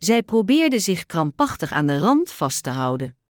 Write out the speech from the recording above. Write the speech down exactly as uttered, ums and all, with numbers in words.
Zij probeerde zich krampachtig aan de rand vast te houden.